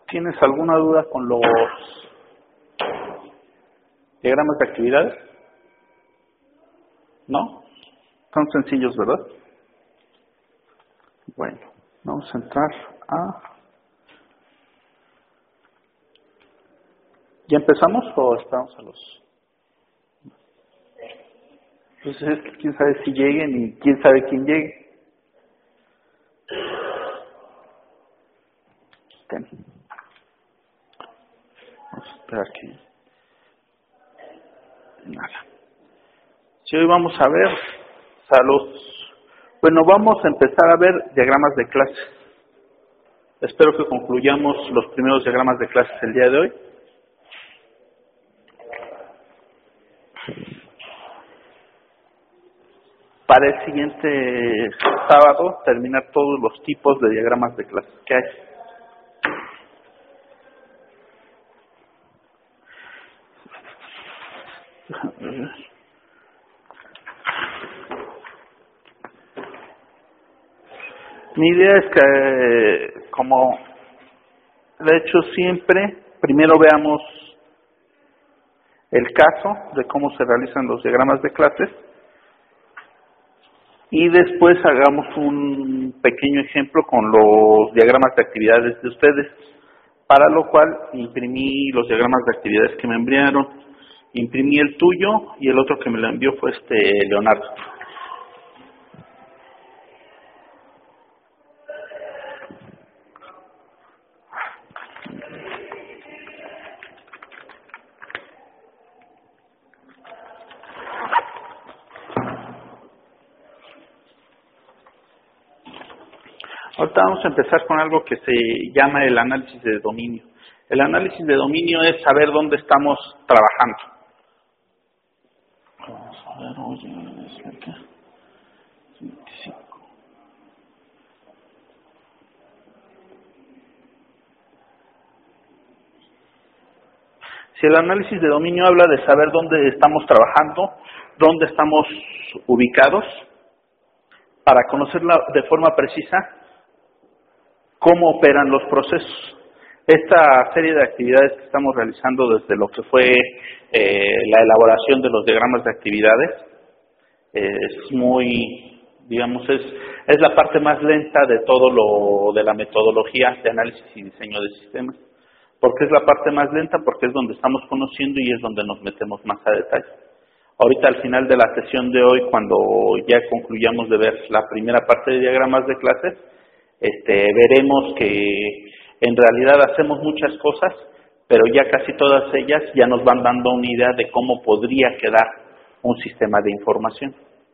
¿Tienes alguna duda con los diagramas de actividades? ¿No? Son sencillos, ¿verdad? Bueno, vamos a entrar a... ¿Ya empezamos o estamos a los...? Pues es que quién sabe si lleguen y quién sabe quién llegue. Ten. Vamos a esperar que... Nada. Si hoy vamos a ver bueno, vamos a empezar a ver diagramas de clases. Espero que concluyamos los primeros diagramas de clases el día de hoy. Para el siguiente sábado terminar todos los tipos de diagramas de clases que hay. Mi idea es que, como lo he hecho siempre, primero veamos el caso de cómo se realizan los diagramas de clases y después hagamos un pequeño ejemplo con los diagramas de actividades de ustedes, para lo cual imprimí los diagramas de actividades que me enviaron, imprimí el tuyo y el otro que me lo envió fue Leonardo. Ahorita vamos a empezar con algo que se llama el análisis de dominio. El análisis de dominio es saber dónde estamos trabajando. Vamos a ver, oye, es acá. 25. Si el análisis de dominio habla de saber dónde estamos trabajando, dónde estamos ubicados, para conocerla de forma precisa, cómo operan los procesos. Esta serie de actividades que estamos realizando desde lo que fue la elaboración de los diagramas de actividades es muy, digamos, es la parte más lenta de todo lo de la metodología de análisis y diseño de sistemas. ¿Por qué es la parte más lenta? Porque es donde estamos conociendo y es donde nos metemos más a detalle. Ahorita al final de la sesión de hoy, cuando ya concluyamos de ver la primera parte de diagramas de clases, veremos que en realidad hacemos muchas cosas, pero ya casi todas ellas ya nos van dando una idea de cómo podría quedar un sistema de información.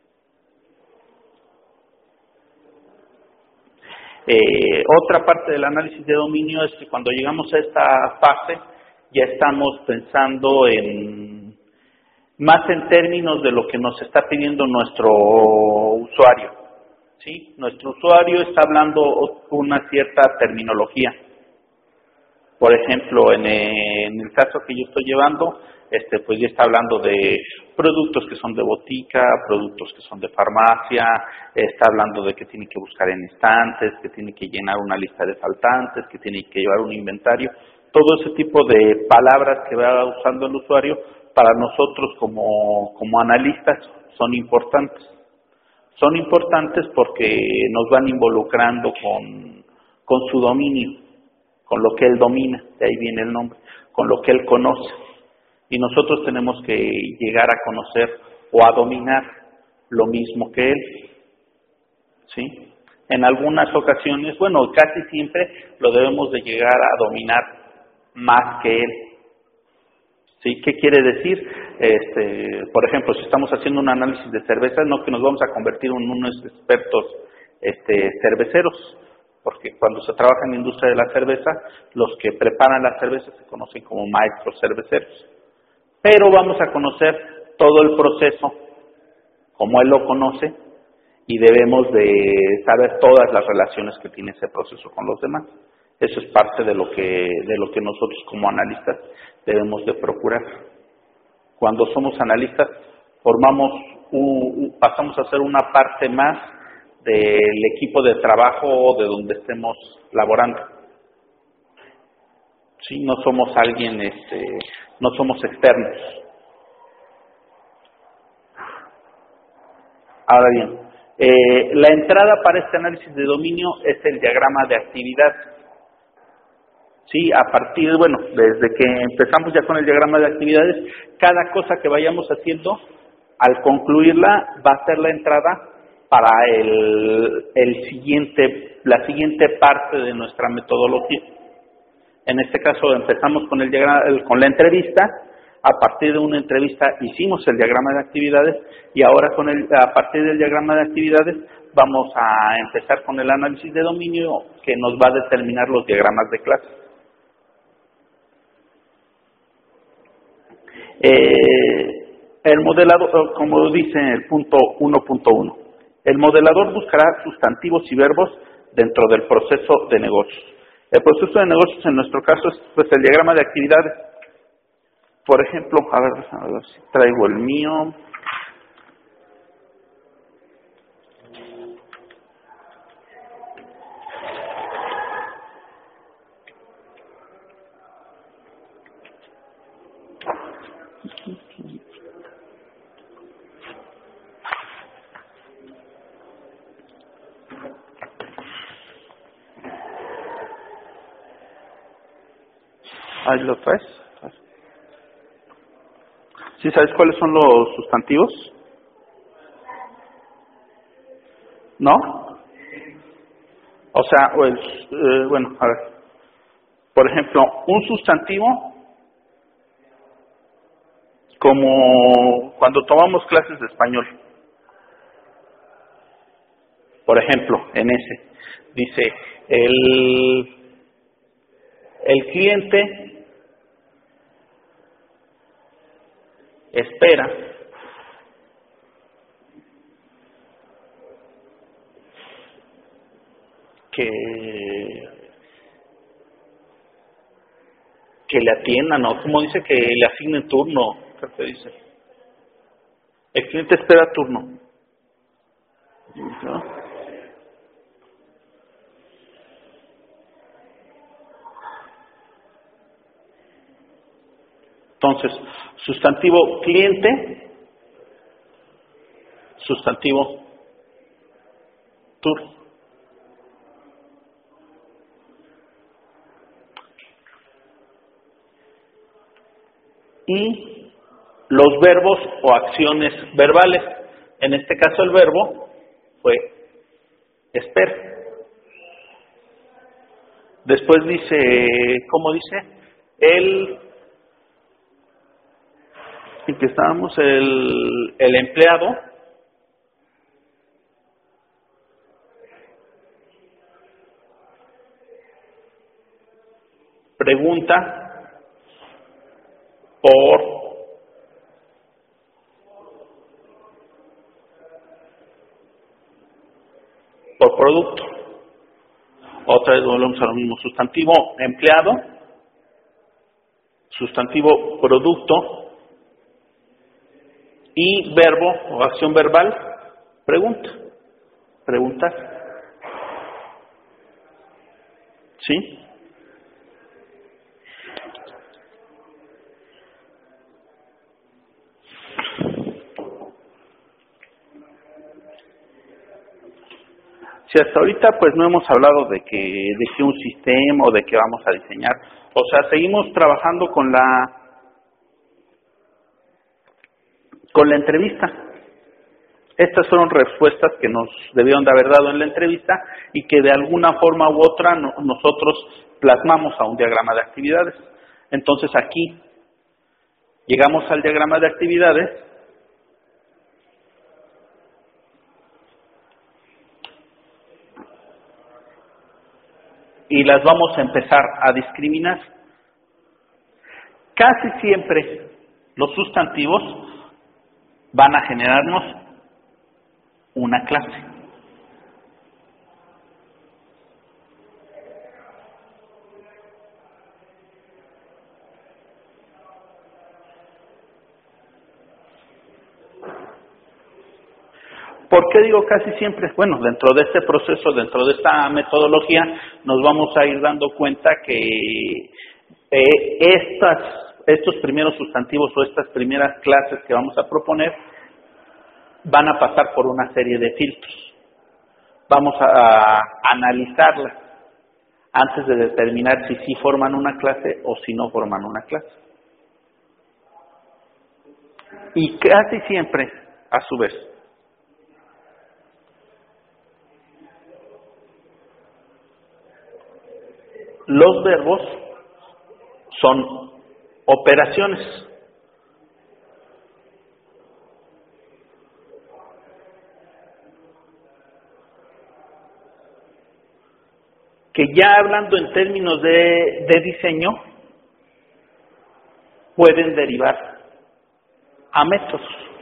Otra parte del análisis de dominio es que cuando llegamos a esta fase ya estamos pensando más en términos de lo que nos está pidiendo nuestro usuario. ¿Sí? Nuestro usuario está hablando una cierta terminología. Por ejemplo, en el caso que yo estoy llevando, pues ya está hablando de productos que son de botica, productos que son de farmacia, está hablando de que tiene que buscar en estantes, que tiene que llenar una lista de faltantes, que tiene que llevar un inventario. Todo ese tipo de palabras que va usando el usuario, para nosotros como analistas son importantes. Son importantes porque nos van involucrando con su dominio, con lo que él domina, de ahí viene el nombre, con lo que él conoce. Y nosotros tenemos que llegar a conocer o a dominar lo mismo que él. ¿Sí? En algunas ocasiones, bueno, casi siempre lo debemos de llegar a dominar más que él. ¿Sí? ¿Qué quiere decir? Por ejemplo, si estamos haciendo un análisis de cervezas, no que nos vamos a convertir en unos expertos cerveceros, porque cuando se trabaja en la industria de la cerveza, los que preparan la cerveza se conocen como maestros cerveceros. Pero vamos a conocer todo el proceso como él lo conoce y debemos de saber todas las relaciones que tiene ese proceso con los demás. Eso es parte de lo que nosotros como analistas debemos de procurar. Cuando somos analistas, pasamos a ser una parte más del equipo de trabajo de donde estemos laborando. ¿sí? No somos alguien, no somos externos. Ahora bien, la entrada para este análisis de dominio es el diagrama de actividad. Sí, a partir, bueno, desde que empezamos ya con el diagrama de actividades, cada cosa que vayamos haciendo, al concluirla, va a ser la entrada para la siguiente parte de nuestra metodología. En este caso empezamos con con la entrevista. A partir de una entrevista hicimos el diagrama de actividades y ahora a partir del diagrama de actividades vamos a empezar con el análisis de dominio que nos va a determinar los diagramas de clase. El modelador, como dice el punto 1.1, el modelador buscará sustantivos y verbos dentro del proceso de negocios. El proceso de negocios en nuestro caso es pues el diagrama de actividades. Por ejemplo, a ver si traigo el mío. Ahí lo traes. ¿Sí sabes cuáles son los sustantivos? ¿No? O sea, bueno, a ver. Por ejemplo, un sustantivo, como cuando tomamos clases de español. Por ejemplo, en ese, dice, el cliente espera que le atiendan, o como dice, que le asignen turno. ¿Qué te dice? El cliente espera turno, ¿no? Entonces, sustantivo cliente, sustantivo turno. Y los verbos o acciones verbales. En este caso el verbo fue espera. Después dice, ¿cómo dice? En que estábamos, el empleado pregunta por producto. Otra vez volvemos a lo mismo. Sustantivo empleado, sustantivo producto y verbo o acción verbal pregunta. Preguntar. ¿Sí? Si hasta ahorita pues no hemos hablado de que un sistema o de que vamos a diseñar, o sea, seguimos trabajando con la entrevista. Estas fueron respuestas que nos debieron de haber dado en la entrevista y que de alguna forma u otra nosotros plasmamos a un diagrama de actividades. Entonces aquí llegamos al diagrama de actividades y las vamos a empezar a discriminar. Casi siempre los sustantivos van a generarnos una clase. ¿Por qué digo casi siempre? Bueno, dentro de este proceso, dentro de esta metodología, nos vamos a ir dando cuenta que estos primeros sustantivos o estas primeras clases que vamos a proponer van a pasar por una serie de filtros. Vamos a analizarlas antes de determinar si sí forman una clase o si no forman una clase. Y casi siempre, a su vez, los verbos son operaciones. Que ya hablando en términos de diseño, pueden derivar a métodos.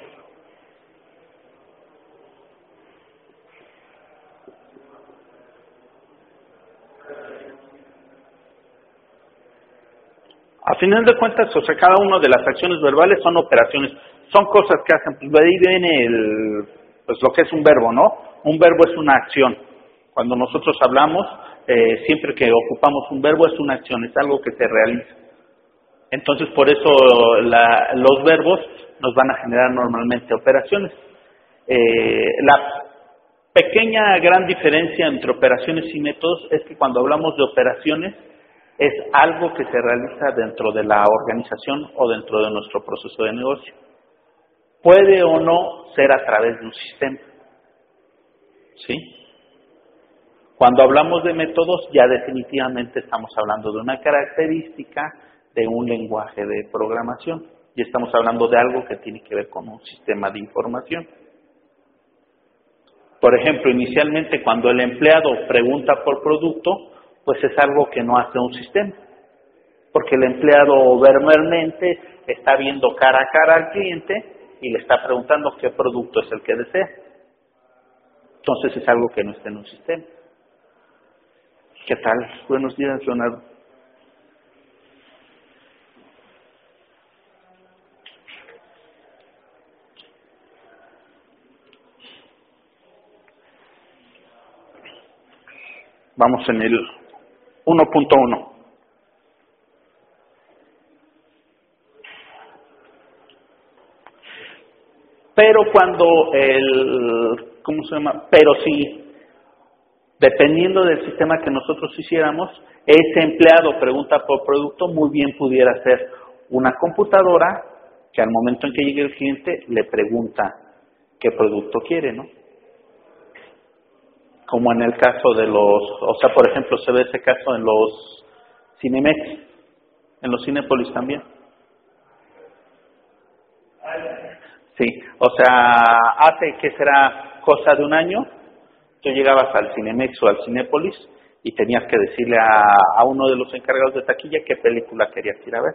A final de cuentas, o sea, cada una de las acciones verbales son operaciones, son cosas que hacen. Pues de ahí viene pues lo que es un verbo, ¿no? Un verbo es una acción. Cuando nosotros hablamos, siempre que ocupamos un verbo es una acción, es algo que se realiza. Entonces, por eso los verbos nos van a generar normalmente operaciones. La pequeña gran diferencia entre operaciones y métodos es que cuando hablamos de operaciones es algo que se realiza dentro de la organización o dentro de nuestro proceso de negocio. Puede o no ser a través de un sistema. ¿Sí? Cuando hablamos de métodos, ya definitivamente estamos hablando de una característica de un lenguaje de programación. Y estamos hablando de algo que tiene que ver con un sistema de información. Por ejemplo, inicialmente cuando el empleado pregunta por producto, pues es algo que no hace un sistema. Porque el empleado verbalmente está viendo cara a cara al cliente y le está preguntando qué producto es el que desea. Entonces es algo que no está en un sistema. ¿Qué tal? Buenos días, Leonardo. Vamos en el 1.1. Pero cuando Pero sí, dependiendo del sistema que nosotros hiciéramos, ese empleado pregunta por producto, muy bien pudiera ser una computadora que al momento en que llegue el cliente le pregunta qué producto quiere, ¿no? Como en el caso de por ejemplo, se ve ese caso en los Cinemex, en los Cinépolis también. Sí, hace que será cosa de un año, tú llegabas al Cinemex o al Cinépolis y tenías que decirle a uno de los encargados de taquilla qué película querías ir a ver.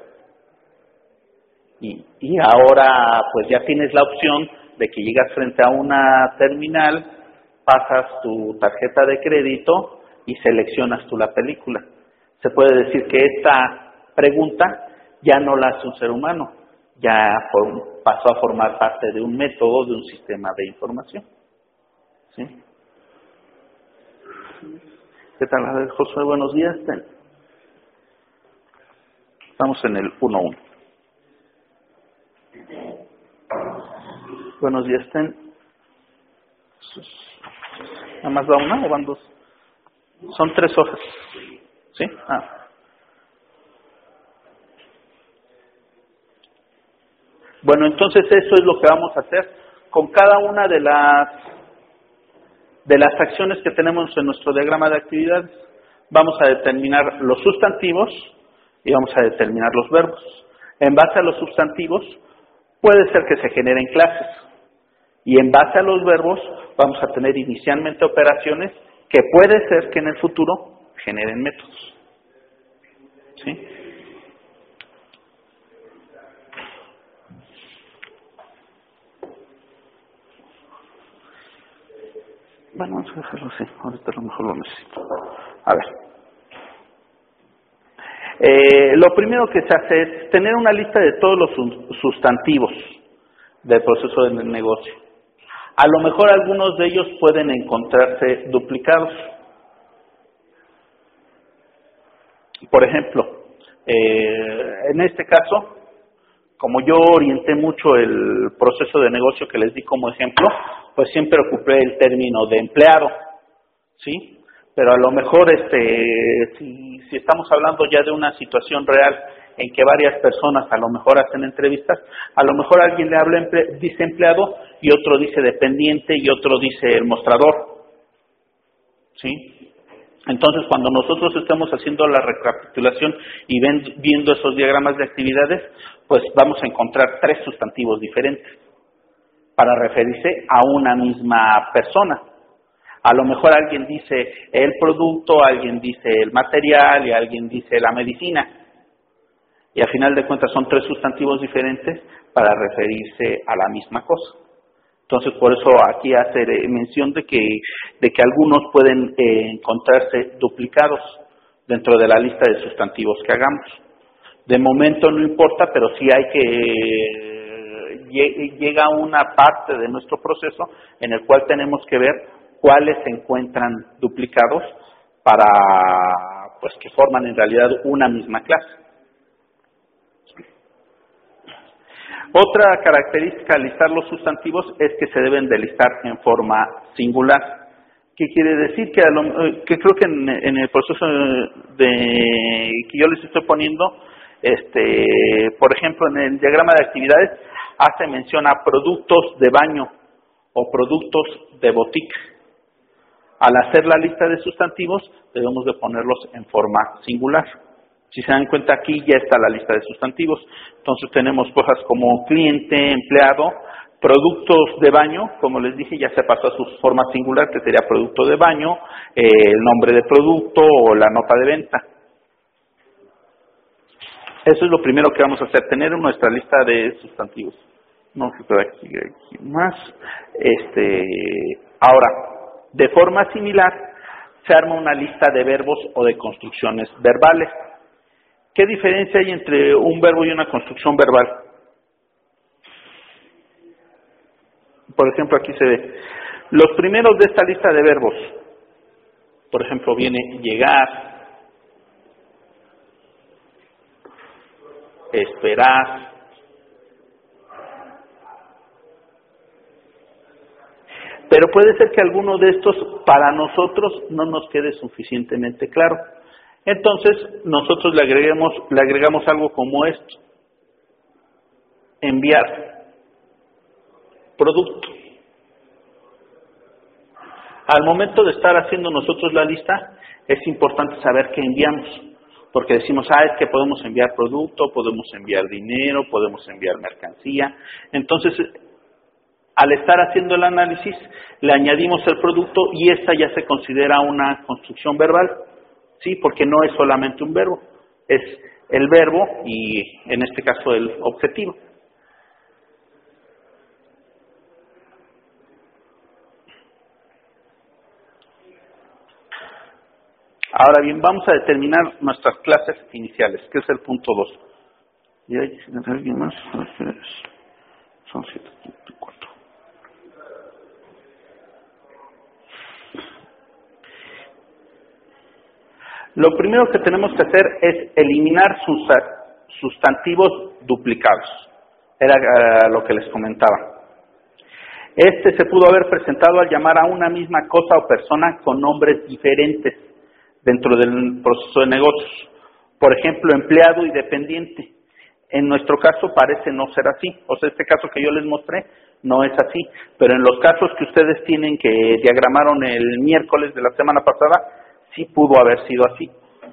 Y ahora pues ya tienes la opción de que llegas frente a una terminal, pasas tu tarjeta de crédito y seleccionas tú la película. Se puede decir que esta pregunta ya no la hace un ser humano, ya pasó a formar parte de un método, de un sistema de información. ¿Sí? ¿Qué tal? A ver, Josué, buenos días. Estamos en el 1.1. Buenos días, ¿Nada más va una o van dos? Son 3 hojas. ¿Sí? Bueno, entonces eso es lo que vamos a hacer con cada una de las acciones que tenemos en nuestro diagrama de actividades. Vamos a determinar los sustantivos y vamos a determinar los verbos. En base a los sustantivos, puede ser que se generen clases. Y en base a los verbos, vamos a tener inicialmente operaciones que puede ser que en el futuro generen métodos. ¿Sí? Bueno, vamos a dejarlo así. Ahorita a lo mejor lo necesito. A ver. Lo primero que se hace es tener una lista de todos los sustantivos del proceso de negocio. A lo mejor algunos de ellos pueden encontrarse duplicados. Por ejemplo, En este caso, como yo orienté mucho el proceso de negocio que les di como ejemplo, pues siempre ocupé el término de empleado, ¿sí? Pero a lo mejor si estamos hablando ya de una situación real en que varias personas a lo mejor hacen entrevistas, a lo mejor alguien le habla dice empleado y otro dice dependiente y otro dice el mostrador, ¿sí? Entonces, cuando nosotros estemos haciendo la recapitulación y viendo esos diagramas de actividades, pues vamos a encontrar 3 sustantivos diferentes para referirse a una misma persona. A lo mejor alguien dice el producto, alguien dice el material y alguien dice la medicina. Y al final de cuentas son 3 sustantivos diferentes para referirse a la misma cosa. Entonces, por eso aquí hacer mención de que algunos pueden encontrarse duplicados dentro de la lista de sustantivos que hagamos. De momento no importa, pero sí hay que llega una parte de nuestro proceso en el cual tenemos que ver cuáles se encuentran duplicados para pues que forman en realidad una misma clase. Otra característica al listar los sustantivos es que se deben de listar en forma singular. ¿Qué quiere decir? Que creo que en el proceso que yo les estoy poniendo, por ejemplo, en el diagrama de actividades, hace mención a productos de baño o productos de botica. Al hacer la lista de sustantivos, debemos de ponerlos en forma singular. Si se dan cuenta, aquí ya está la lista de sustantivos. Entonces tenemos cosas como cliente, empleado, productos de baño, como les dije, ya se pasó a su forma singular, que sería producto de baño, el nombre de producto o la nota de venta. Eso es lo primero que vamos a hacer, tener nuestra lista de sustantivos. No sé si aquí más. Ahora, de forma similar, se arma una lista de verbos o de construcciones verbales. ¿Qué diferencia hay entre un verbo y una construcción verbal? Por ejemplo, aquí se ve. Los primeros de esta lista de verbos, por ejemplo, viene llegar, esperar, pero puede ser que alguno de estos para nosotros no nos quede suficientemente claro. Entonces, nosotros le agregamos algo como esto. Enviar producto. Al momento de estar haciendo nosotros la lista, es importante saber qué enviamos. Porque decimos, es que podemos enviar producto, podemos enviar dinero, podemos enviar mercancía. Entonces, al estar haciendo el análisis, le añadimos el producto y esta ya se considera una construcción verbal. Sí, porque no es solamente un verbo, es el verbo y en este caso el objetivo. Ahora bien, vamos a determinar nuestras clases iniciales, que es el punto 2. ¿Y hay alguien más? Son 7.4. Lo primero que tenemos que hacer es eliminar sus sustantivos duplicados. Era lo que les comentaba. Se pudo haber presentado al llamar a una misma cosa o persona con nombres diferentes dentro del proceso de negocios. Por ejemplo, empleado y dependiente. En nuestro caso parece no ser así. O sea, este caso que yo les mostré no es así. Pero en los casos que ustedes tienen que diagramaron el miércoles de la semana pasada, sí pudo haber sido así.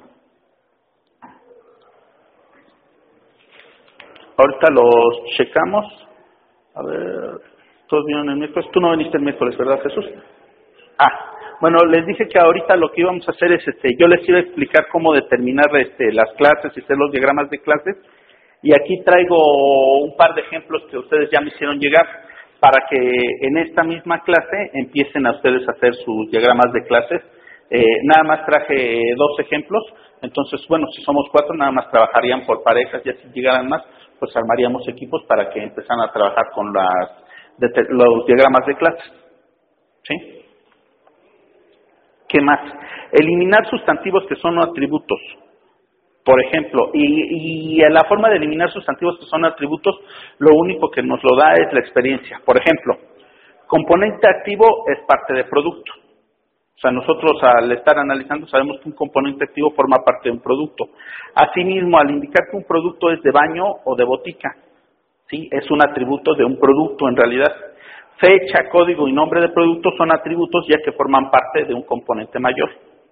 Ahorita los checamos. A ver, todos vinieron el miércoles. Tú no viniste el miércoles, ¿verdad, Jesús? Bueno, les dije que ahorita lo que íbamos a hacer es, yo les iba a explicar cómo determinar las clases y hacer los diagramas de clases. Y aquí traigo un par de ejemplos que ustedes ya me hicieron llegar para que en esta misma clase empiecen a ustedes a hacer sus diagramas de clases. Nada más traje 2 ejemplos, entonces, bueno, si somos 4, nada más trabajarían por parejas, ya si llegaran más, pues armaríamos equipos para que empezaran a trabajar con los diagramas de clases. ¿Sí? ¿Qué más? Eliminar sustantivos que son atributos. Por ejemplo, y la forma de eliminar sustantivos que son atributos, lo único que nos lo da es la experiencia. Por ejemplo, componente activo es parte de producto. O sea, nosotros al estar analizando sabemos que un componente activo forma parte de un producto. Asimismo, al indicar que un producto es de baño o de botica, ¿sí? Es un atributo de un producto en realidad. Fecha, código y nombre de producto son atributos ya que forman parte de un componente mayor.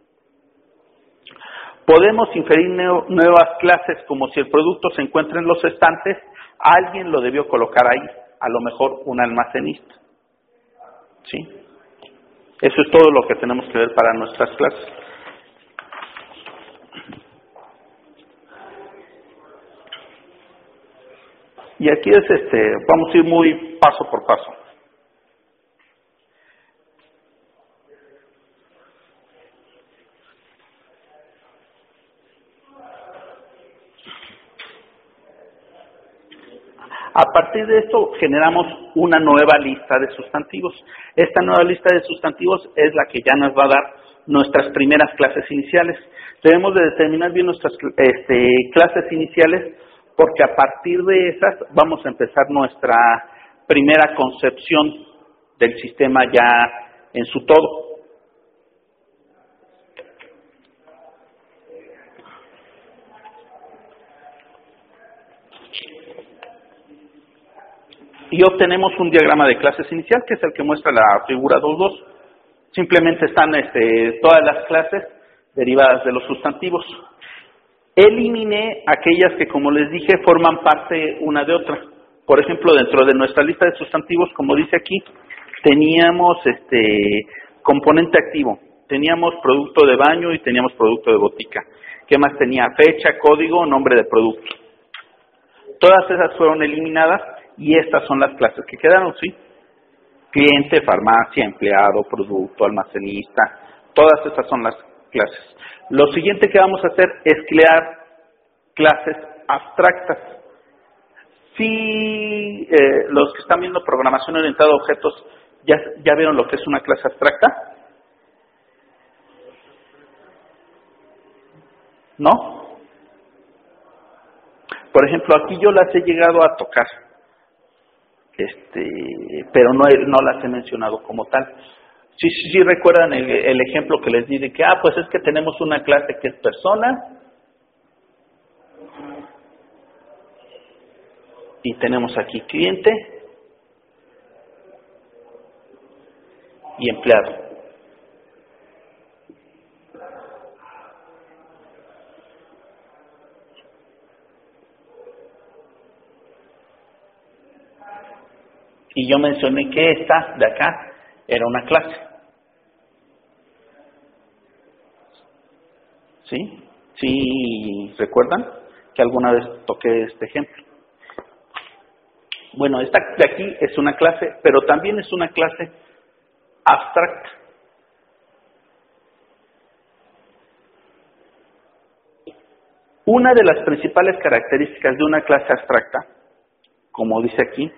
Podemos inferir nuevas clases como si el producto se encuentra en los estantes, alguien lo debió colocar ahí, a lo mejor un almacenista. ¿Sí? Eso es todo lo que tenemos que ver para nuestras clases. Y aquí es vamos a ir muy paso por paso. A partir de esto generamos una nueva lista de sustantivos. Esta nueva lista de sustantivos es la que ya nos va a dar nuestras primeras clases iniciales. Debemos de determinar bien nuestras clases iniciales porque a partir de esas vamos a empezar nuestra primera concepción del sistema ya en su todo. Y obtenemos un diagrama de clases inicial, que es el que muestra la figura 2.2. Simplemente están todas las clases derivadas de los sustantivos. Eliminé aquellas que, como les dije, forman parte una de otra. Por ejemplo, dentro de nuestra lista de sustantivos, como dice aquí, teníamos componente activo, teníamos producto de baño y teníamos producto de botica. ¿Qué más tenía? Fecha, código, nombre de producto. Todas esas fueron eliminadas y estas son las clases que quedaron, ¿sí? Cliente, farmacia, empleado, producto, almacenista, todas estas son las clases. Lo siguiente que vamos a hacer es crear clases abstractas. Si los que están viendo programación orientada a objetos ya vieron lo que es una clase abstracta, ¿no? Por ejemplo, aquí yo las he llegado a tocar, pero no las he mencionado como tal. Sí recuerdan el ejemplo que les di de que, pues es que tenemos una clase que es persona y tenemos aquí cliente y empleado. Y yo mencioné que esta de acá era una clase. ¿Sí? ¿Sí recuerdan que alguna vez toqué este ejemplo? Bueno, esta de aquí es una clase, pero también es una clase abstracta. Una de las principales características de una clase abstracta, como dice aquí,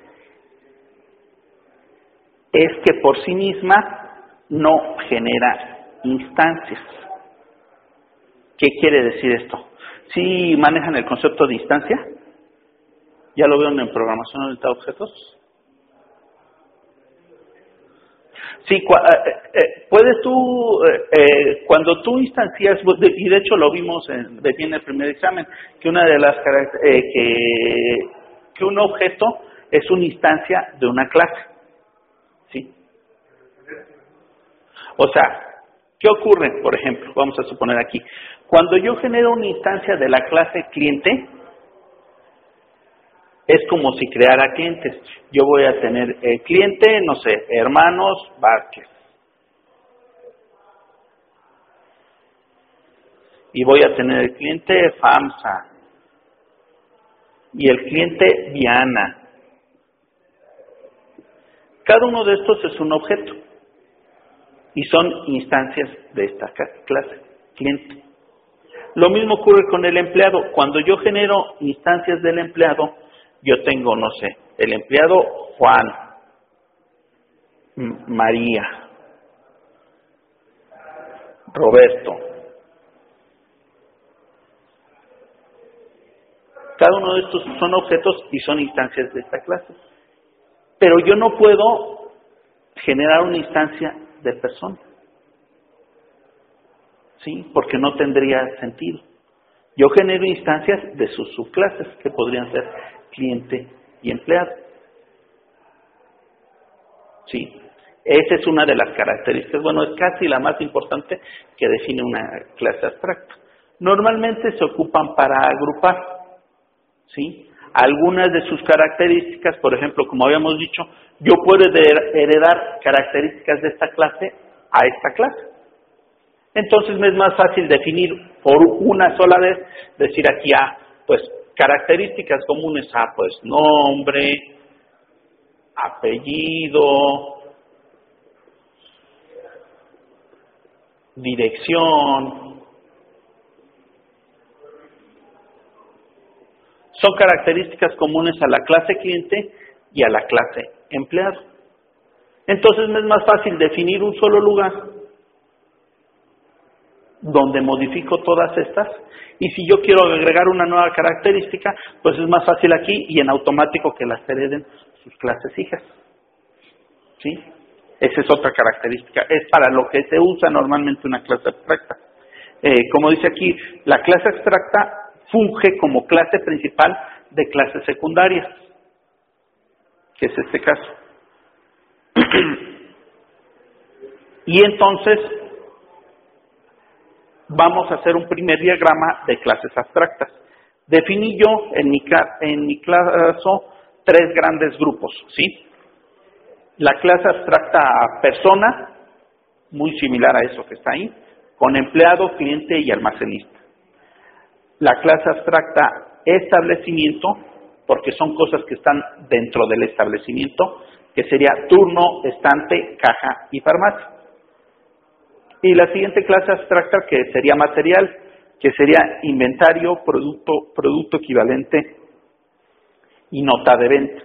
es que por sí misma no genera instancias. ¿Qué quiere decir esto? ¿Sí manejan el concepto de instancia? ¿Ya lo vieron en programación orientada a objetos? Sí, puedes tú, cuando tú instancias, y de hecho lo vimos en el primer examen, que una de las que un objeto es una instancia de una clase. ¿Sí? O sea, ¿qué ocurre? Por ejemplo, vamos a suponer aquí, cuando yo genero una instancia de la clase cliente, es como si creara clientes. Yo voy a tener el cliente, no sé, Hermanos Vázquez. Y voy a tener el cliente FAMSA. Y el cliente Diana. Cada uno de estos es un objeto. Y son instancias de esta clase, cliente. Lo mismo ocurre con el empleado. Cuando yo genero instancias del empleado, yo tengo, no sé, el empleado Juan, María, Roberto. Cada uno de estos son objetos y son instancias de esta clase. Pero yo no puedo generar una instancia de persona, ¿sí? Porque no tendría sentido. Yo genero instancias de sus subclases, que podrían ser cliente y empleado, ¿sí? Esa es una de las características, bueno, es casi la más importante que define una clase abstracta. Normalmente se ocupan para agrupar, ¿sí? Algunas de sus características, por ejemplo, como habíamos dicho, yo puedo heredar características de esta clase a esta clase. Entonces me es más fácil definir por una sola vez, decir aquí pues características comunes a, pues nombre, apellido, dirección. Son características comunes a la clase cliente y a la clase empleado. Entonces me es más fácil definir un solo lugar donde modifico todas estas, y si yo quiero agregar una nueva característica, pues es más fácil aquí y en automático que las hereden sus clases hijas, ¿sí? Esa es otra característica, es para lo que se usa normalmente una clase abstracta. Como dice aquí, la clase abstracta funge como clase principal de clases secundarias, que es este caso. Y entonces vamos a hacer un primer diagrama de clases abstractas. Definí yo en mi caso 3 grandes grupos, ¿sí? La clase abstracta persona, muy similar a eso que está ahí, con empleado, cliente y almacenista. La clase abstracta establecimiento, porque son cosas que están dentro del establecimiento, que sería turno, estante, caja y farmacia. Y la siguiente clase abstracta, que sería material, que sería inventario, producto equivalente y nota de venta.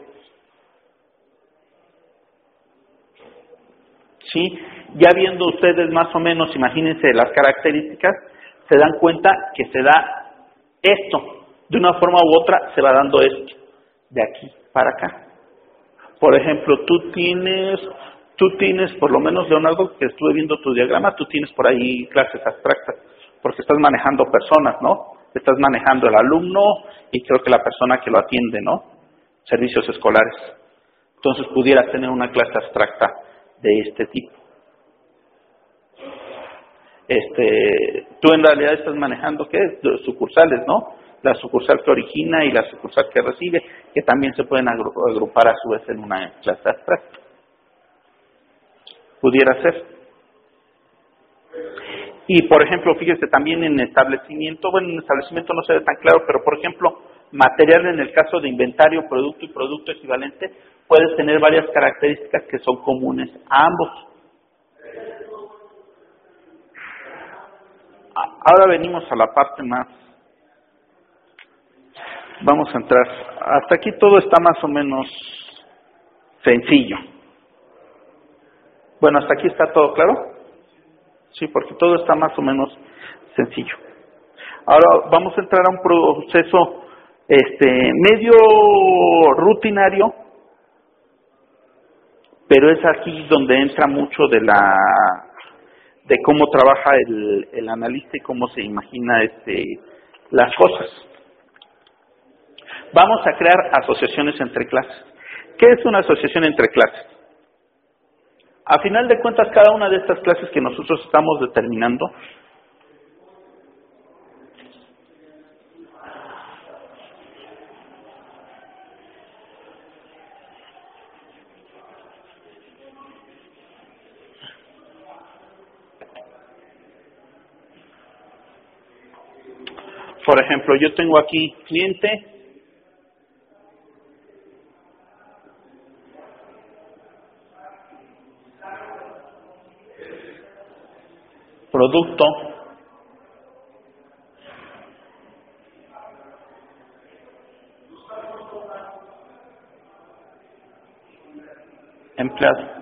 ¿Sí? Ya viendo ustedes más o menos, imagínense las características, se dan cuenta que se da esto. De una forma u otra se va dando esto, de aquí para acá. Por ejemplo, tú tienes, por lo menos, Leonardo, que estuve viendo tu diagrama, tú tienes por ahí clases abstractas, porque estás manejando personas, ¿no? Estás manejando el alumno y creo que la persona que lo atiende, ¿no? Servicios escolares. Entonces pudieras tener una clase abstracta de este tipo. Tú en realidad estás manejando, ¿qué es? Sucursales, ¿no? La sucursal que origina y la sucursal que recibe, que también se pueden agrupar a su vez en una clase abstracta. Pudiera ser. Y por ejemplo, fíjese también en establecimiento, bueno, en establecimiento no se ve tan claro, pero por ejemplo, material en el caso de inventario, producto y producto equivalente, puedes tener varias características que son comunes a ambos. Ahora venimos a la parte más. Vamos a entrar. Hasta aquí todo está más o menos sencillo. Bueno, hasta aquí está todo claro. Sí, porque todo está más o menos sencillo. Ahora vamos a entrar a un proceso medio rutinario, pero es aquí donde entra mucho de cómo trabaja el analista y cómo se imagina las cosas. Vamos a crear asociaciones entre clases. ¿Qué es una asociación entre clases? A final de cuentas, cada una de estas clases que nosotros estamos determinando por ejemplo, yo tengo aquí cliente, producto, empleado.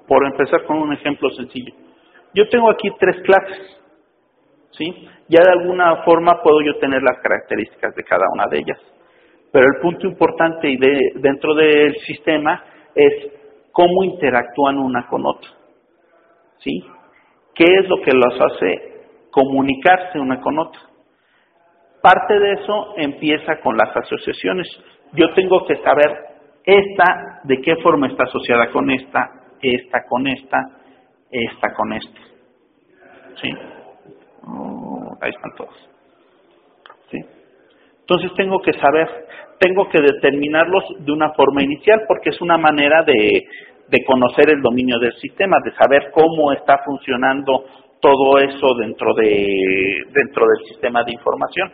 Por empezar con un ejemplo sencillo. Yo tengo aquí 3 clases, ¿sí? Ya de alguna forma puedo yo tener las características de cada una de ellas. Pero el punto importante dentro del sistema es cómo interactúan una con otra, ¿sí? ¿Qué es lo que los hace comunicarse una con otra? Parte de eso empieza con las asociaciones. Yo tengo que saber esta, de qué forma está asociada con esta con esta con esta. ¿Sí? Ahí están todos. ¿Sí? Entonces tengo que saber, tengo que determinarlos de una forma inicial porque es una manera de conocer el dominio del sistema, de saber cómo está funcionando todo eso dentro del sistema de información.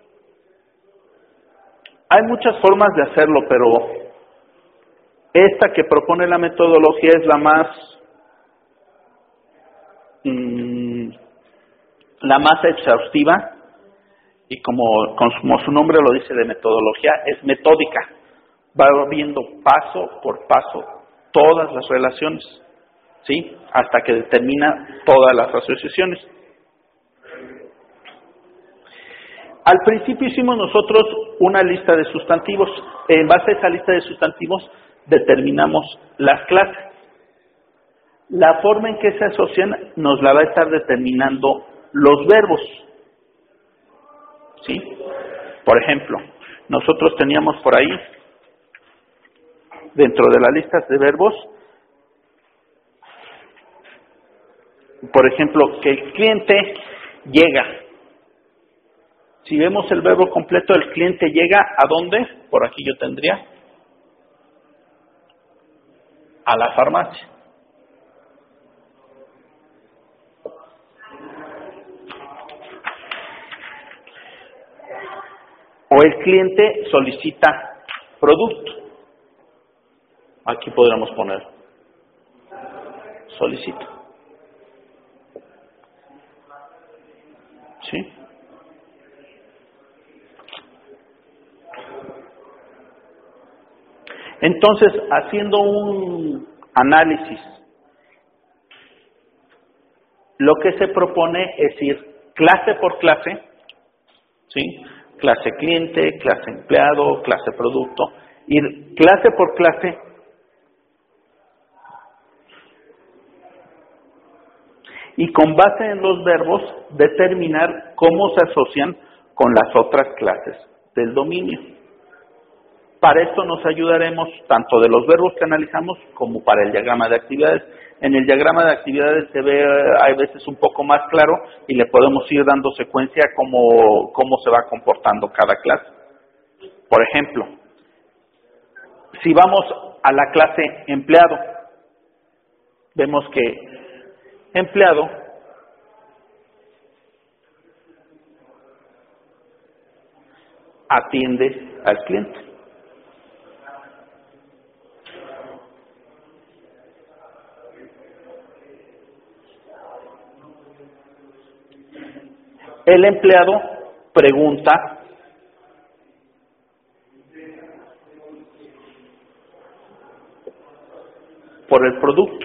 Hay muchas formas de hacerlo, pero esta que propone la metodología es la más exhaustiva y como su nombre lo dice de metodología, es metódica. Va viendo paso por paso todas las relaciones, ¿sí? Hasta que determina todas las asociaciones. Al principio hicimos nosotros una lista de sustantivos. En base a esa lista de sustantivos determinamos las clases. La forma en que se asocian nos la va a estar determinando los verbos. ¿Sí? Por ejemplo, nosotros teníamos por ahí, dentro de las listas de verbos, por ejemplo, que el cliente llega. Si vemos el verbo completo, el cliente llega ¿a dónde? Por aquí yo tendría a la farmacia. O el cliente solicita producto. Aquí podríamos poner solicita. ¿Sí? Entonces, haciendo un análisis, lo que se propone es ir clase por clase, ¿sí? Clase cliente, clase empleado, clase producto, ir clase por clase y con base en los verbos determinar cómo se asocian con las otras clases del dominio. Para esto nos ayudaremos tanto de los verbos que analizamos como para el diagrama de actividades. En el diagrama de actividades se ve a veces un poco más claro y le podemos ir dando secuencia a cómo se va comportando cada clase. Por ejemplo, si vamos a la clase empleado, vemos que empleado atiende al cliente. El empleado pregunta por el producto.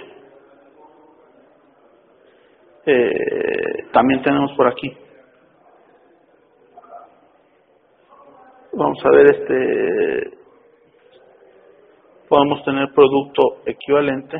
También tenemos por aquí. Vamos a ver podemos tener producto equivalente.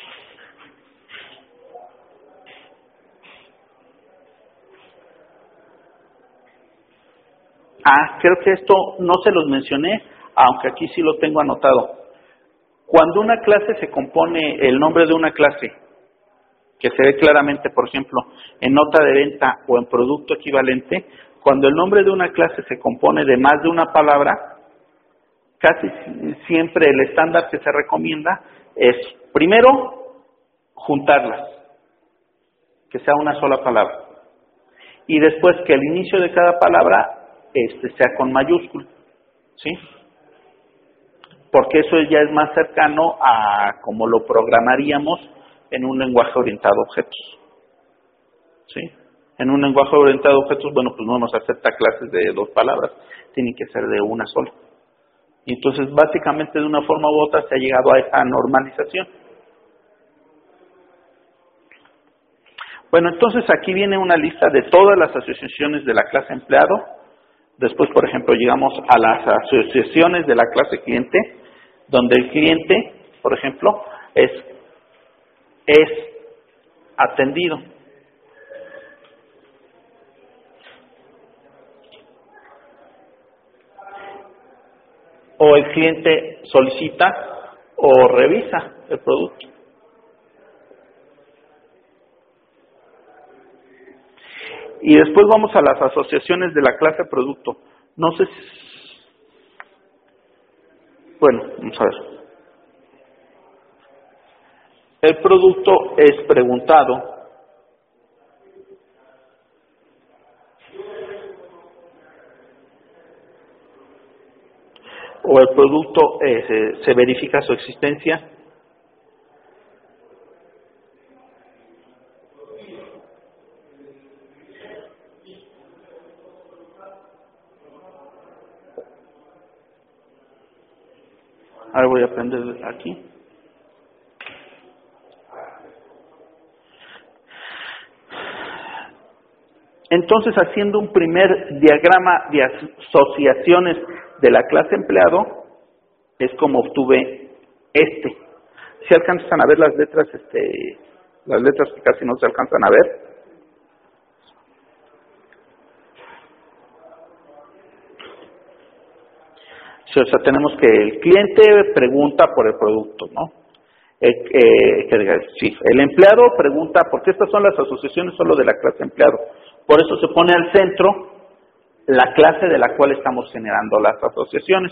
Creo que esto no se los mencioné, aunque aquí sí lo tengo anotado. Cuando una clase se compone, el nombre de una clase, que se ve claramente, por ejemplo, en nota de venta o en producto equivalente, cuando el nombre de una clase se compone de más de una palabra, casi siempre el estándar que se recomienda es, primero, juntarlas, que sea una sola palabra, y después que el inicio de cada palabra sea con mayúscula, ¿sí? Porque eso ya es más cercano a como lo programaríamos en un lenguaje orientado a objetos, ¿sí? En un lenguaje orientado a objetos, bueno, pues no nos acepta clases de 2 palabras, tienen que ser de una sola. Y entonces, básicamente, de una forma u otra se ha llegado a esa normalización. Bueno, entonces aquí viene una lista de todas las asociaciones de la clase empleado. Después, por ejemplo, llegamos a las asociaciones de la clase cliente, donde el cliente, por ejemplo, es atendido. O el cliente solicita o revisa el producto. Y después vamos a las asociaciones de la clase producto. No sé si... Bueno, vamos a ver. El producto es preguntado. O el producto se verifica su existencia. Ahora voy a aprender aquí. Entonces, haciendo un primer diagrama de asociaciones de la clase empleado, es como obtuve este. Si alcanzan a ver las letras que casi no se alcanzan a ver. Sí, o sea, tenemos que el cliente pregunta por el producto, ¿no? Sí, el empleado pregunta, porque estas son las asociaciones solo de la clase empleado. Por eso se pone al centro la clase de la cual estamos generando las asociaciones.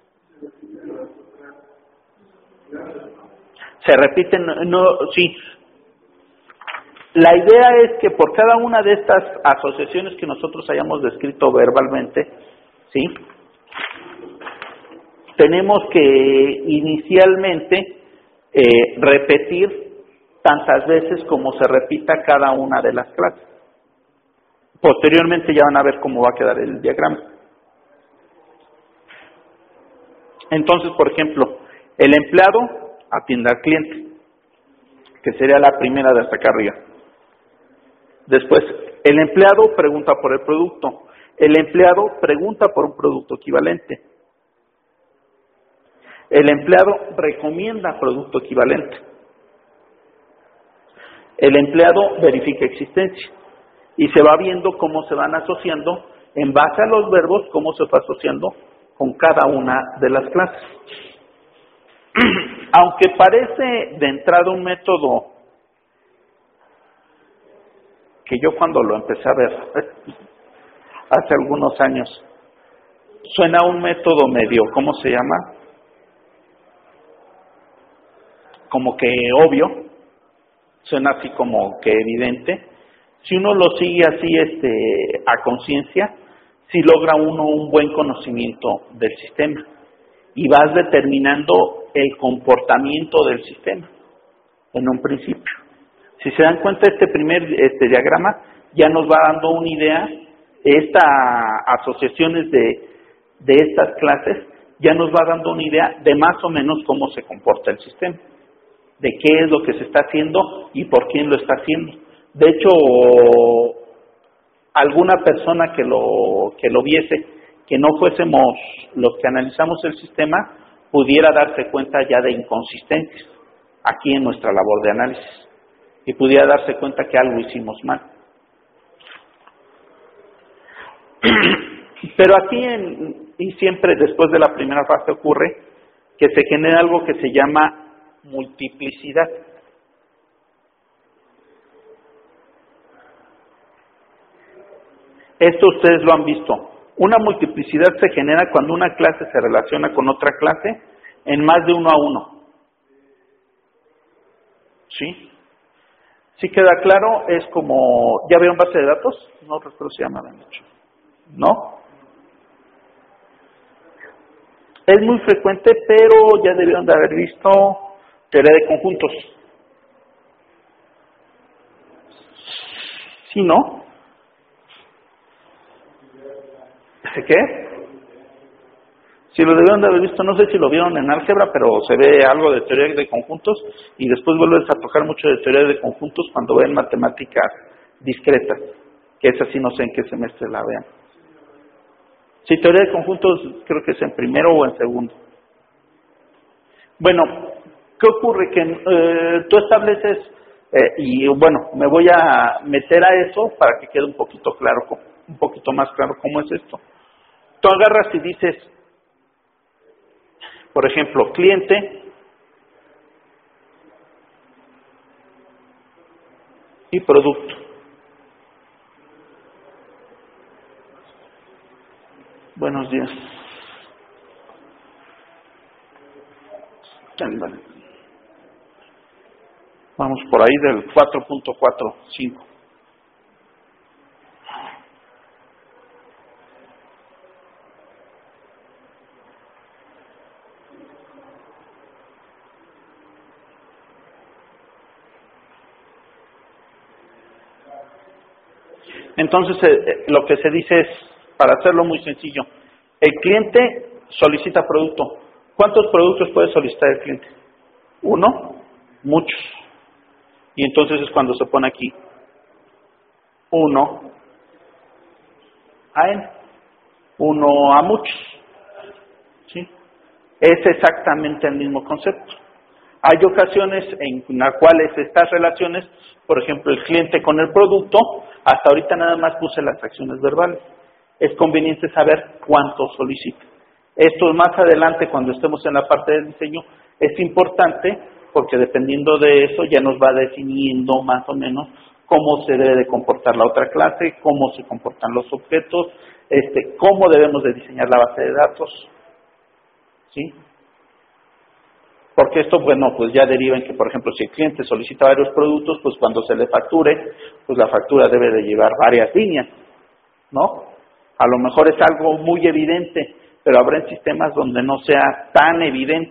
Se repiten, sí. La idea es que por cada una de estas asociaciones que nosotros hayamos descrito verbalmente, ¿sí?, tenemos que inicialmente repetir tantas veces como se repita cada una de las clases. Posteriormente ya van a ver cómo va a quedar el diagrama. Entonces, por ejemplo, el empleado atiende al cliente, que sería la primera de hasta acá arriba. Después, el empleado pregunta por el producto. El empleado pregunta por un producto equivalente. El empleado recomienda producto equivalente. El empleado verifica existencia. Y se va viendo cómo se van asociando, en base a los verbos, cómo se va asociando con cada una de las clases. Aunque parece de entrada un método que yo cuando lo empecé a ver hace algunos años, suena un método medio, ¿cómo se llama? Como que obvio, suena así como que evidente. Si uno lo sigue así a conciencia, sí logra uno un buen conocimiento del sistema y vas determinando el comportamiento del sistema en un principio. Si se dan cuenta, este primer diagrama ya nos va dando una idea, estas asociaciones de estas clases ya nos va dando una idea de más o menos cómo se comporta el sistema, de qué es lo que se está haciendo y por quién lo está haciendo. De hecho, alguna persona que lo viese, que no fuésemos los que analizamos el sistema, pudiera darse cuenta ya de inconsistencias aquí en nuestra labor de análisis y pudiera darse cuenta que algo hicimos mal. Pero aquí, y siempre después de la primera fase ocurre que se genera algo que se llama multiplicidad. Esto ustedes lo han visto. Una multiplicidad se genera cuando una clase se relaciona con otra clase en más de 1 a 1. ¿Sí? ¿Sí queda claro? Es como, ¿ya vieron base de datos? No recuerdo si ya me habían dicho. ¿No? Es muy frecuente, pero ya debieron de haber visto teoría de conjuntos. ¿Sí, no? ¿Qué? Si lo debieron de haber visto, no sé si lo vieron en álgebra, pero se ve algo de teoría de conjuntos y después vuelves a tocar mucho de teoría de conjuntos cuando ven matemáticas discretas, que esa sí no sé en qué semestre la vean. Sí, teoría de conjuntos creo que es en primero o en segundo. Bueno, ¿qué ocurre? Que tú estableces, y bueno, me voy a meter a eso para que quede un poquito claro, un poquito más claro cómo es esto. Tú agarras y dices, por ejemplo, cliente y producto. Buenos días. Ándale. Vamos por ahí del 4.45. Entonces, lo que se dice es, para hacerlo muy sencillo, el cliente solicita producto. ¿Cuántos productos puede solicitar el cliente? ¿Uno? Muchos. Y entonces es cuando se pone aquí, 1 a n, 1 a muchos. ¿Sí? Es exactamente el mismo concepto. Hay ocasiones en las cuales estas relaciones, por ejemplo, el cliente con el producto, hasta ahorita nada más puse las acciones verbales. Es conveniente saber cuánto solicita. Esto más adelante, cuando estemos en la parte del diseño, es importante porque dependiendo de eso ya nos va definiendo más o menos cómo se debe de comportar la otra clase, cómo se comportan los objetos, cómo debemos de diseñar la base de datos, ¿sí? Porque esto, bueno, pues ya deriva en que, por ejemplo, si el cliente solicita varios productos, pues cuando se le facture, pues la factura debe de llevar varias líneas, ¿no? A lo mejor es algo muy evidente, pero habrá en sistemas donde no sea tan evidente.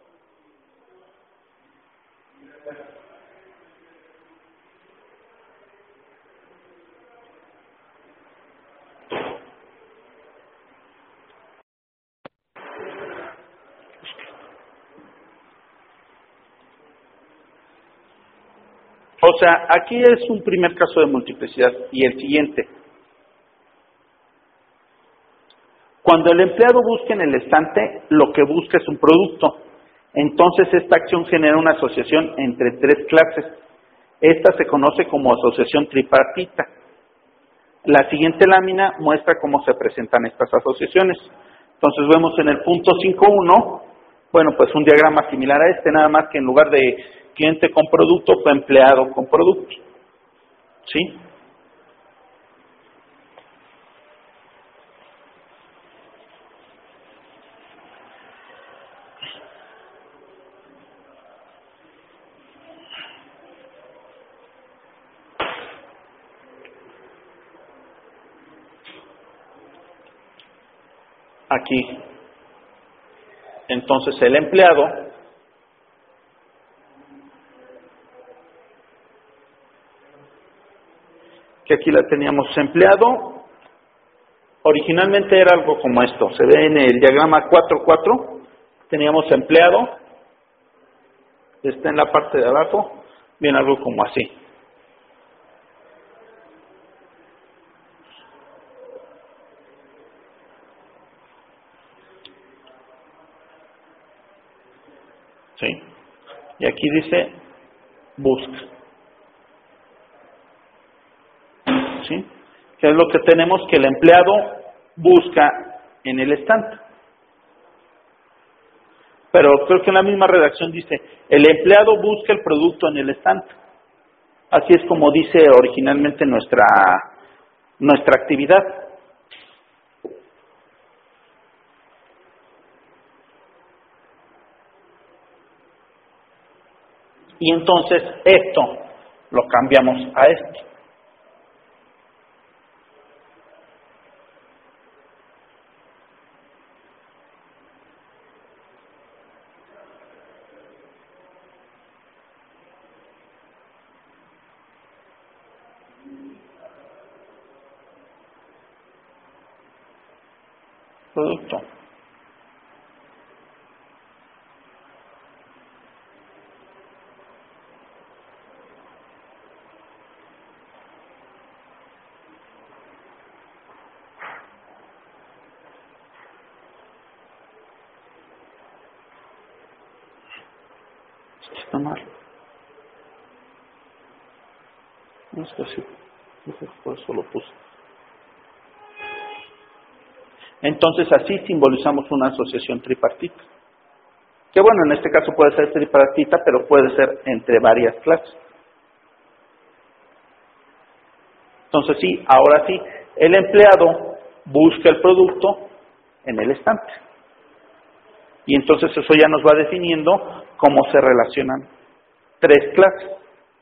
O sea, aquí es un primer caso de multiplicidad y el siguiente. Cuando el empleado busca en el estante, lo que busca es un producto. Entonces esta acción genera una asociación entre tres clases. Esta se conoce como asociación tripartita. La siguiente lámina muestra cómo se presentan estas asociaciones. Entonces vemos en el punto 5.1, bueno, pues un diagrama similar a este, nada más que en lugar de cliente con producto, fue empleado con producto. ¿Sí? Aquí. Entonces el empleado que aquí la teníamos empleado, originalmente era algo como esto, se ve en el diagrama 4.4, teníamos empleado, está en la parte de abajo, viene algo como así. ¿Sí? Y aquí dice busca. ¿Sí? ¿Qué es lo que tenemos? Que el empleado busca en el estante. Pero creo que en la misma redacción dice, el empleado busca el producto en el estante. Así es como dice originalmente nuestra actividad. Y entonces esto lo cambiamos a esto. Producto. Está mal. No es que así. Por eso lo puse. Entonces así simbolizamos una asociación tripartita. Que bueno, en este caso puede ser tripartita, pero puede ser entre varias clases. Entonces sí, ahora sí, el empleado busca el producto en el estante. Y entonces eso ya nos va definiendo cómo se relacionan tres clases.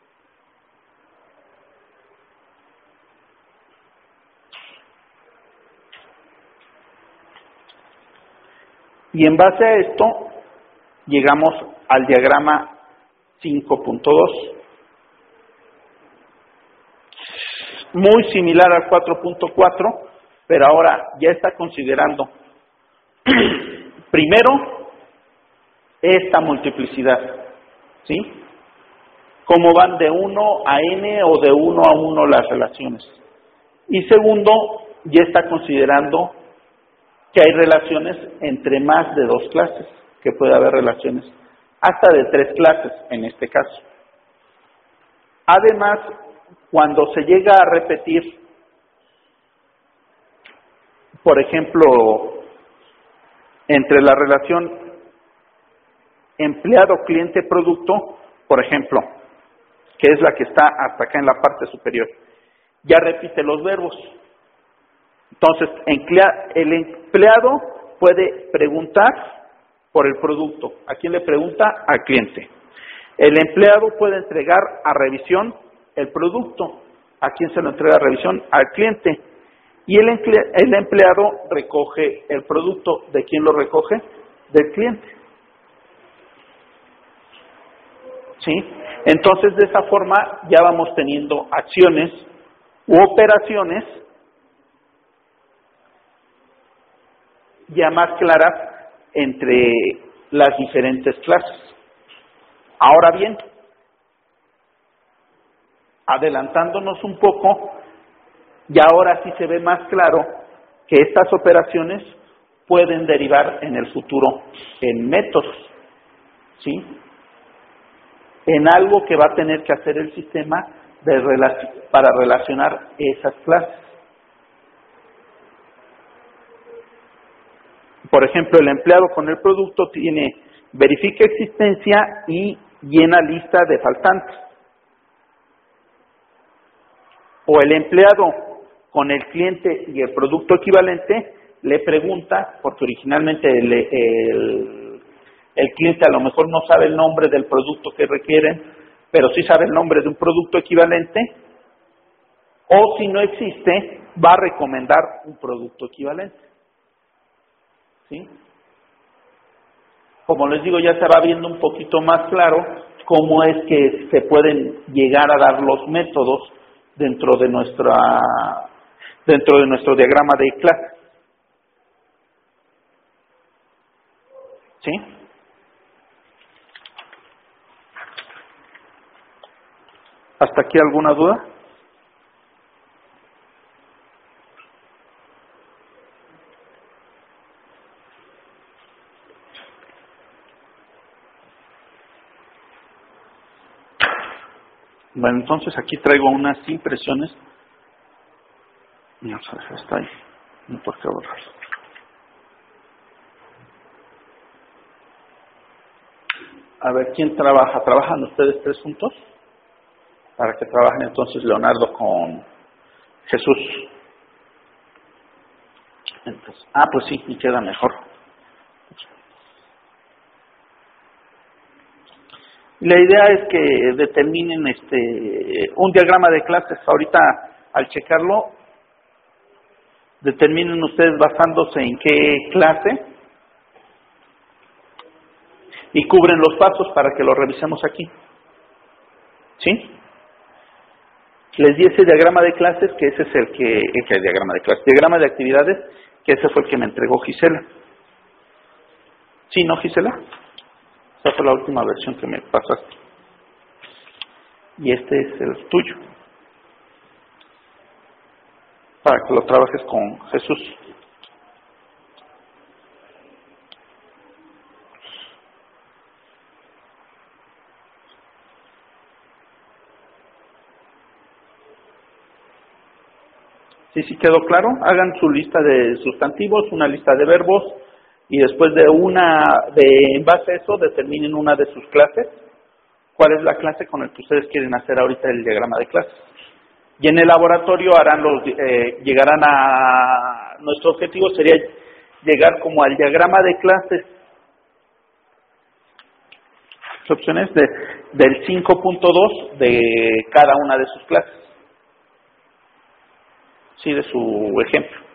Y en base a esto, llegamos al diagrama 5.2. Muy similar al 4.4, pero ahora ya está considerando primero esta multiplicidad, ¿sí? Cómo van de 1 a n o de 1 a 1 las relaciones. Y segundo, ya está considerando que hay relaciones entre más de dos clases, que puede haber relaciones hasta de tres clases en este caso. Además, cuando se llega a repetir, por ejemplo, entre la relación empleado-cliente-producto, por ejemplo, que es la que está hasta acá en la parte superior, ya repite los verbos. Entonces, el empleado puede preguntar por el producto. ¿A quién le pregunta? Al cliente. El empleado puede entregar a revisión el producto. ¿A quién se lo entrega a revisión? Al cliente. Y el empleado recoge el producto. ¿De quién lo recoge? Del cliente. ¿Sí? Entonces, de esa forma ya vamos teniendo acciones u operaciones ya más claras entre las diferentes clases. Ahora bien, adelantándonos un poco, y ahora sí se ve más claro que estas operaciones pueden derivar en el futuro en métodos, ¿sí? En algo que va a tener que hacer el sistema para relacionar esas clases. Por ejemplo, el empleado con el producto verifica existencia y llena lista de faltantes. O el empleado con el cliente y el producto equivalente le pregunta, porque originalmente el cliente a lo mejor no sabe el nombre del producto que requieren, pero sí sabe el nombre de un producto equivalente, o si no existe, va a recomendar un producto equivalente. ¿Sí? Como les digo, ya se va viendo un poquito más claro cómo es que se pueden llegar a dar los métodos dentro de nuestro diagrama de clase. ¿Sí? ¿Hasta aquí alguna duda? Bueno, entonces aquí traigo unas impresiones. Vamos a dejar hasta ahí. No por qué borrarlo. A ver, ¿quién trabaja? ¿Trabajan ustedes tres juntos? Para que trabajen entonces Leonardo con Jesús. Entonces, pues sí, y queda mejor. La idea es que determinen un diagrama de clases. Ahorita, al checarlo, determinen ustedes basándose en qué clase y cubren los pasos para que lo revisemos aquí. ¿Sí? Les di ese diagrama de clases, que ese es el diagrama de clases, diagrama de actividades, que ese fue el que me entregó Gisela. ¿Sí, no, Gisela? Esa fue la última versión que me pasaste. Y este es el tuyo. Para que lo trabajes con Jesús. Sí quedó claro. Hagan su lista de sustantivos, una lista de verbos y después en base a eso determinen una de sus clases. ¿Cuál es la clase con la que ustedes quieren hacer ahorita el diagrama de clases? Y en el laboratorio llegarán nuestro objetivo sería llegar como al diagrama de clases. Las opciones del 5.2 de cada una de sus clases. Sí, de su ejemplo.